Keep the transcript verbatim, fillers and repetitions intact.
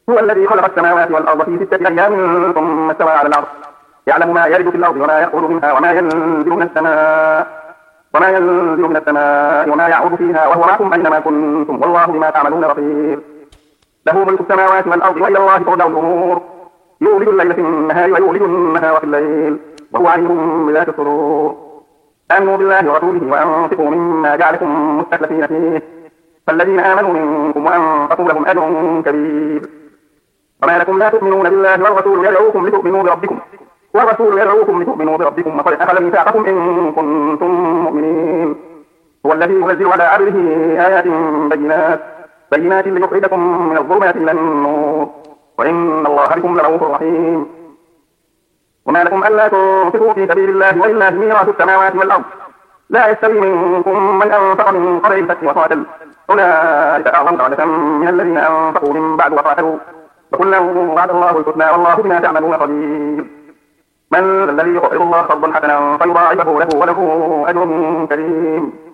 هو الذي خلق السماوات والأرض في ستة أيام ثم استوى على العرش يعلم ما يلج في الأرض وما يخرج منها وما ينزل من السماء وما ينزل من السماء وما يعرج فيها وهو معكم أينما كنتم والله بما تعملون بصير. له ملك السماوات والأرض وإلى الله ترجع الأمور. يولد الليل في النهار ويولد النهار في الليل وهو عليم بذات الصدور. آمنوا بالله ورسوله وأنفقوا مما جعلكم مستخلفين فيه فالذين آمنوا منكم وأنفقوا لهم أجر كبير. وما لكم لا تؤمنون بالله والرسول يدعوكم لتؤمنوا بربكم والرسول يدعوكم لتؤمنوا بربكم وقد أخذ ميثاقكم إن كنتم مؤمنين. هو الذي ينزل على عبده آيات بينات بينات ليخرجكم من الظلمات إلى النور وإن الله بكم لرؤوف رحيم. وما لكم ألا تنفقوا في سبيل الله ولله ميراث السماوات والأرض لا يستوي منكم من أنفق من قبل الفتح وقاتل أولئك أعظم درجة من الذين أنفقوا من بعد وقاتلوا وكلا وعد الله الحسنى والله بما تعملون خبير. من الذي يقرض الله قرضا حسنا فيضاعفه له وله أجر كريم.